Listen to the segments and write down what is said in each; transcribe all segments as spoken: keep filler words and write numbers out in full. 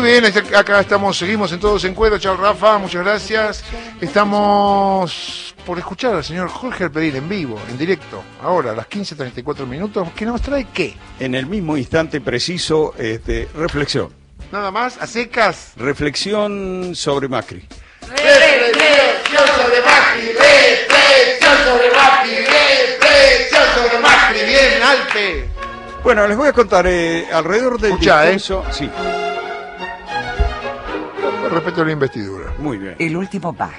bien, acá estamos, seguimos en Todos en Cuero. Chao Rafa, muchas gracias. Estamos por escuchar al señor Jorge Alperín en vivo, en directo, ahora a las quince treinta y cuatro minutos. ¿Que nos trae qué? En el mismo instante preciso, este, reflexión. Nada más, a secas. Reflexión sobre Macri. Reflexión sobre Macri, reflexión sobre Macri, reflexión sobre Macri. Bien, Alpe. Bueno, les voy a contar eh, alrededor del Escuchá, discurso... ¿eh? Sí. Respecto a la investidura. Muy bien. El último Bach.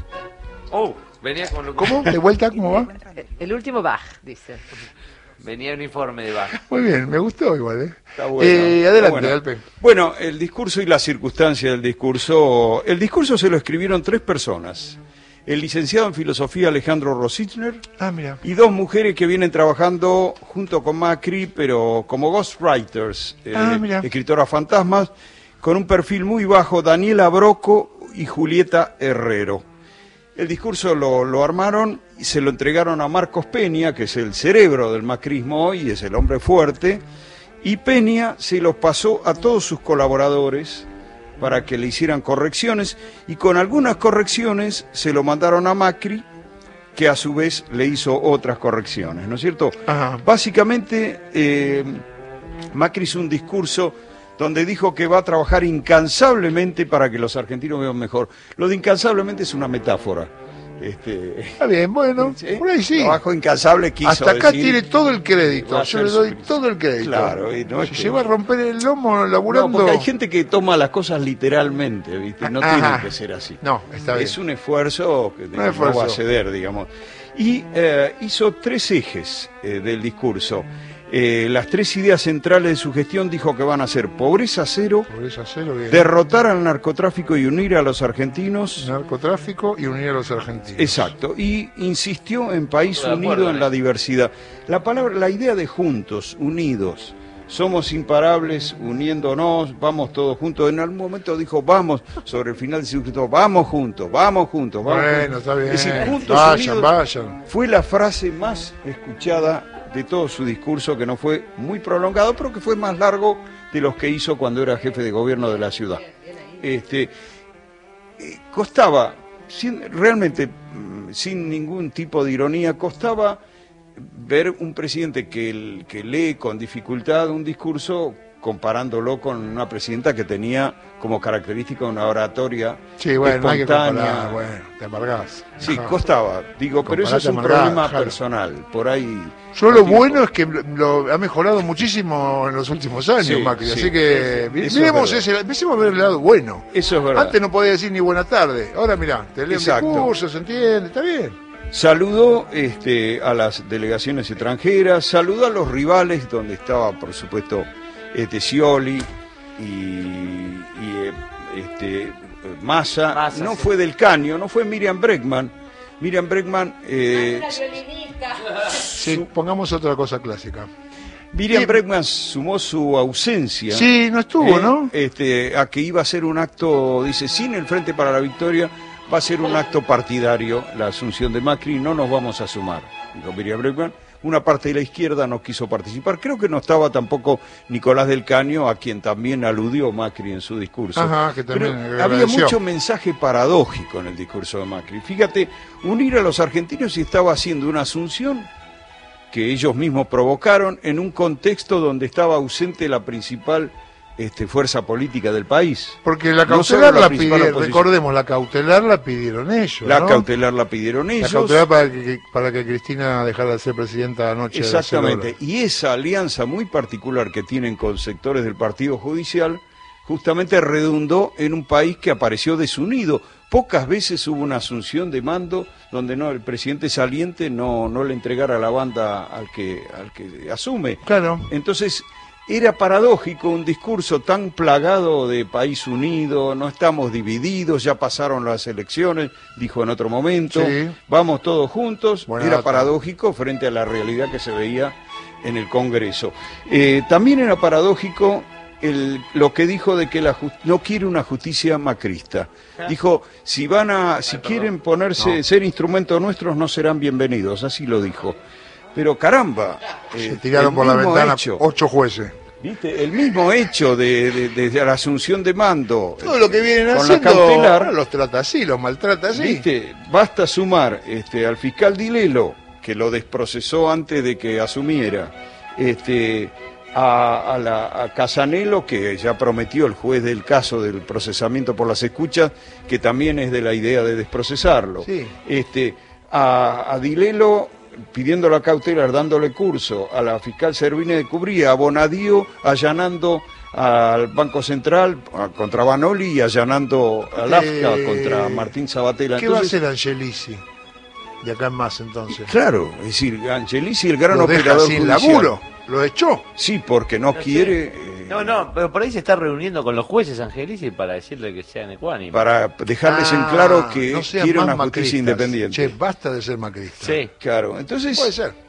Oh, venía con lo que... ¿Cómo? ¿De vuelta? ¿Cómo va? El último Bach, dice. Venía un informe de Bach. Muy bien, me gustó igual, ¿eh? Está bueno. Eh, Está adelante, bueno. Alpe. Bueno, el discurso y la circunstancia del discurso... El discurso se lo escribieron tres personas. El licenciado en filosofía Alejandro Rosichner Ah, mira. y dos mujeres que vienen trabajando junto con Macri, pero como ghostwriters, eh, Ah, mira. escritoras fantasmas, con un perfil muy bajo, Daniela Broco y Julieta Herrero. El discurso lo, lo armaron y se lo entregaron a Marcos Peña, que es el cerebro del macrismo hoy, es el hombre fuerte, y Peña se los pasó a todos sus colaboradores para que le hicieran correcciones, y con algunas correcciones se lo mandaron a Macri, que a su vez le hizo otras correcciones, ¿no es cierto? Ajá. Básicamente, eh, Macri hizo un discurso donde dijo que va a trabajar incansablemente para que los argentinos vivan mejor. Lo de incansablemente es una metáfora. Este, Está bien, bueno, ¿sí? por ahí sí. Trabajo incansable quiso Hasta acá decir, tiene todo el crédito. va a Yo ser le doy su- todo el crédito. Claro, y no es si que- se va a romper el lomo No, laburando. porque hay gente que toma las cosas literalmente, ¿viste? No Ajá. tiene que ser así. No, está bien. Es un esfuerzo que digamos, esfuerzo. no va a ceder, digamos. Y eh, hizo tres ejes eh, del discurso. Eh, las tres ideas centrales de su gestión dijo que van a ser pobreza cero, Pobreza cero, bien. derrotar al narcotráfico y unir a los argentinos. Narcotráfico y unir a los argentinos. Exacto, y insistió en país Estoy de unido acuerdo, en ¿eh? la diversidad. La palabra, la idea de juntos, unidos, somos imparables, uniéndonos, vamos todos juntos. En algún momento dijo vamos, sobre el final de su discurso, vamos juntos, vamos juntos, vamos Bueno, juntos. está bien. Es decir, juntos Vayan, unidos, vayan. fue la frase más escuchada de todo su discurso, que no fue muy prolongado, pero que fue más largo de los que hizo cuando era jefe de gobierno de la ciudad. Este, eh, costaba, sin, realmente, mm, sin ningún tipo de ironía, costaba ver un presidente que, el, que lee con dificultad un discurso comparándolo con una presidenta que tenía como característica una oratoria Sí, bueno, no hay que espontánea. comparar. Bueno, te amargás. Sí, Ajá. costaba, digo, pero eso es un Comparate, amargá, problema claro. personal, por ahí... Yo lo no tiene- bueno es que lo ha mejorado muchísimo en los últimos años, Sí, Macri. sí. Así que Eso es miremos verdad. ese, empecemos a ver el lado bueno. Eso es verdad. Antes no podía decir ni buena tarde. Ahora mirá, te lee un Exacto. discurso, se entiende, está bien. Saludó este, a las delegaciones extranjeras, saludó a los rivales, donde estaba, por supuesto, este, Scioli y, y, eh, este, Massa. Massa, No sí. fue del Caño, no fue Miriam Bregman. Miriam Bregman... eh, Sí, pongamos otra cosa clásica. Miriam Sí. Bregman sumó su ausencia. Sí, no estuvo, eh, ¿no? Este, a que iba a ser un acto, dice, sin el Frente para la Victoria, va a ser un acto partidario la asunción de Macri, no nos vamos a sumar, dijo Miriam Bregman. Una parte de la izquierda no quiso participar. Creo que no estaba tampoco Nicolás del Caño, a quien también aludió Macri en su discurso. Ajá, que también Pero había agradeció. mucho mensaje paradójico en el discurso de Macri. Fíjate, unir a los argentinos y estaba haciendo una asunción que ellos mismos provocaron en un contexto donde estaba ausente la principal este, fuerza política del país. Porque la No solo cautelar la la, principal pidieron, oposición. recordemos, la cautelar la pidieron ellos, La ¿no? cautelar la pidieron La ellos. cautelar para que, para que Cristina dejara de ser presidenta anoche. de las cero Exactamente. horas. Y esa alianza muy particular que tienen con sectores del Partido Judicial justamente redundó en un país que apareció desunido. Pocas veces hubo una asunción de mando donde no el presidente saliente no, no le entregara la banda al que, al que asume. Claro. Entonces, era paradójico un discurso tan plagado de país unido, no estamos divididos, ya pasaron las elecciones, dijo en otro momento, Sí. vamos todos juntos, Buena era data. paradójico frente a la realidad que se veía en el Congreso. Eh, también era paradójico el, lo que dijo de que la just- no quiere una justicia macrista. Dijo, si van a, si quieren ponerse, No. ser instrumentos nuestros, no serán bienvenidos, así lo dijo. Pero caramba, Se eh, tiraron el por la mismo ventana hecho. ocho jueces. ¿Viste? El mismo hecho de, de, de, de la asunción de mando. Todo lo que vienen con haciendo la cautelar, los trata así, los maltrata así. ¿Viste? Basta sumar este, al fiscal Dilelo, que lo desprocesó antes de que asumiera, este, a, a, la, a Casanelo, que ya prometió el juez del caso del procesamiento por las escuchas, que también es de la idea de desprocesarlo. Sí. Este, a, a Dilelo pidiendo la cautelar, dándole curso a la fiscal Servini de Cubría, a Bonadío allanando al Banco Central a, contra Banoli y allanando al AFCA Eh, contra Martín Sabatella. ¿Qué Entonces, va a hacer Angelici de acá en más entonces? claro, es decir, Angelici, el gran Lo deja operador sin judicial. laburo, lo echó. Sí, porque no, No sé. quiere... eh, No, no, pero por ahí se está reuniendo con los jueces Angelici para decirle que sean ecuánimes. para dejarles en Ah, claro que no sean quiere más una macristas. justicia independiente. Che, basta de ser macrista. Sí. Claro, entonces... Puede ser.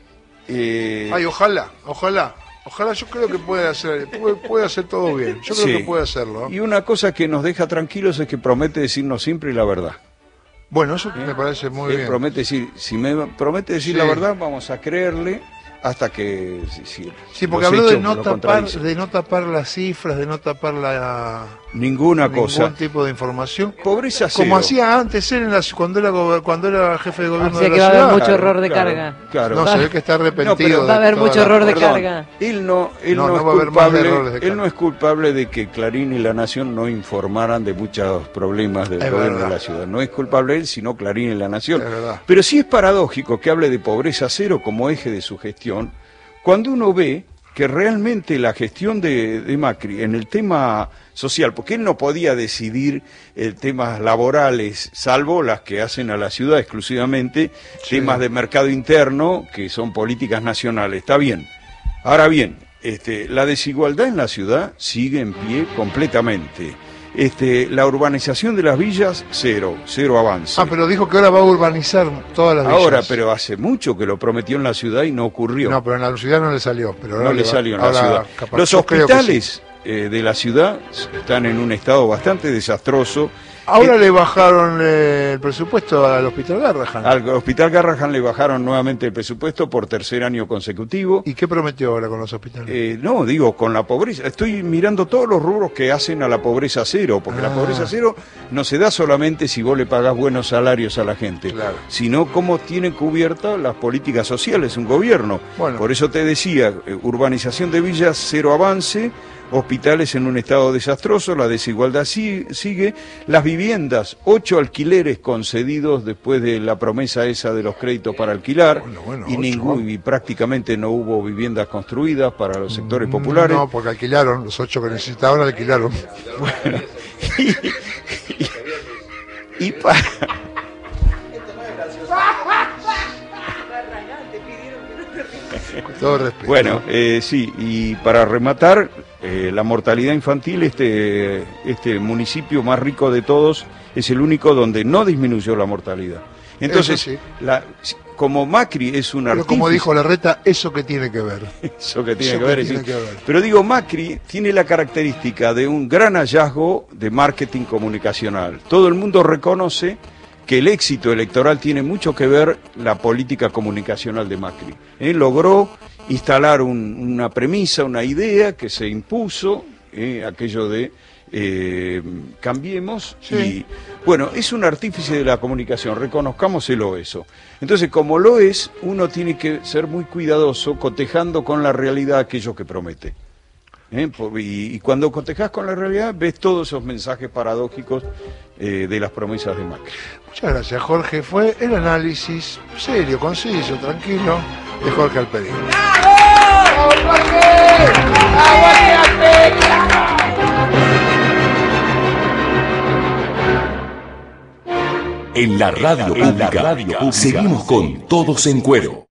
eh, Ay, ojalá, ojalá. Ojalá, yo creo que puede hacer, puede, puede hacer todo bien. Yo creo sí. que puede hacerlo. Y una cosa que nos deja tranquilos es que promete decirnos siempre la verdad. Bueno, eso me parece muy Él bien. promete decir, si me promete decir Sí. la verdad, vamos a creerle hasta que si, si Sí, porque los habló de hechos no lo tapar, contradicen. de no tapar las cifras, de no tapar la Ninguna ningún cosa. tipo de información. Pobreza cero. Como hacía antes él en la, cuando era gober- cuando era jefe de gobierno O sea de que la va a haber ciudad. mucho error de claro, carga. Claro. No, se ve que está arrepentido. No, pero de va a haber toda mucho la- error de Perdón, carga. Él no, él No, no, no es va a haber más culpable, errores de él carga. no es culpable de que Clarín y La Nación no informaran de muchos problemas del Es gobierno verdad. de la ciudad. No es culpable él, sino Clarín y La Nación. Es verdad. Pero sí es paradójico que hable de pobreza cero como eje de su gestión, cuando uno ve que realmente la gestión de, de Macri en el tema social, porque él no podía decidir eh, temas laborales, salvo las que hacen a la ciudad exclusivamente, Sí. temas de mercado interno, que son políticas nacionales, está bien. Ahora bien, este, la desigualdad en la ciudad sigue en pie completamente. Este, la urbanización de las villas, cero, cero avance. Ah, pero dijo que ahora va a urbanizar todas las villas. Ahora, pero hace mucho que lo prometió en la ciudad y no ocurrió. No, pero en la ciudad no le salió. Pero ahora no le va- salió en la ahora ciudad. capaz- Los yo creo que hospitales eh, de la ciudad están en un estado bastante desastroso. sí. Ahora Eh, le bajaron eh, el presupuesto al hospital Garrahan. Al Hospital Garrahan le bajaron nuevamente el presupuesto por tercer año consecutivo. ¿Y qué prometió ahora con los hospitales? Eh, no, digo, con la pobreza. Estoy mirando todos los rubros que hacen a la pobreza cero, porque la Ah. pobreza cero no se da solamente si vos le pagás buenos salarios a la gente, Claro. sino cómo tiene cubiertas las políticas sociales un gobierno. Bueno. Por eso te decía, eh, urbanización de villas, cero avance, hospitales en un estado desastroso, la desigualdad si- sigue, las viviendas, ocho alquileres concedidos después de la promesa esa de los créditos para alquilar, Bueno, bueno, y, ocho, ningún, vamos. y prácticamente no hubo viviendas construidas para los sectores populares. No, porque alquilaron, los ocho que necesitaban alquilaron. Y para... Con todo respeto. Bueno, eh, sí, y para rematar, eh, la mortalidad infantil, este, este municipio más rico de todos, es el único donde no disminuyó la mortalidad. Entonces, Eso sí. la, como Macri es un Pero artífice... como dijo Larreta, ¿eso qué tiene que ver? Eso que tiene Eso que ver, que es tiene decir, que ver. pero digo, Macri tiene la característica de un gran hallazgo de marketing comunicacional. Todo el mundo reconoce que el éxito electoral tiene mucho que ver la política comunicacional de Macri. Él logró instalar un- una premisa, una idea que se impuso, eh, aquello de eh, cambiemos, Sí. y bueno, es un artífice de la comunicación, reconozcámoselo eso. Entonces, como lo es, uno tiene que ser muy cuidadoso cotejando con la realidad aquello que promete. ¿Eh? Por- Y, y cuando cotejas con la realidad, ves todos esos mensajes paradójicos eh, de las promesas de Macri. Muchas gracias, Jorge. Fue el análisis serio, conciso, tranquilo de Jorge Alperín. En la radio pública, seguimos con Todos en Cuero.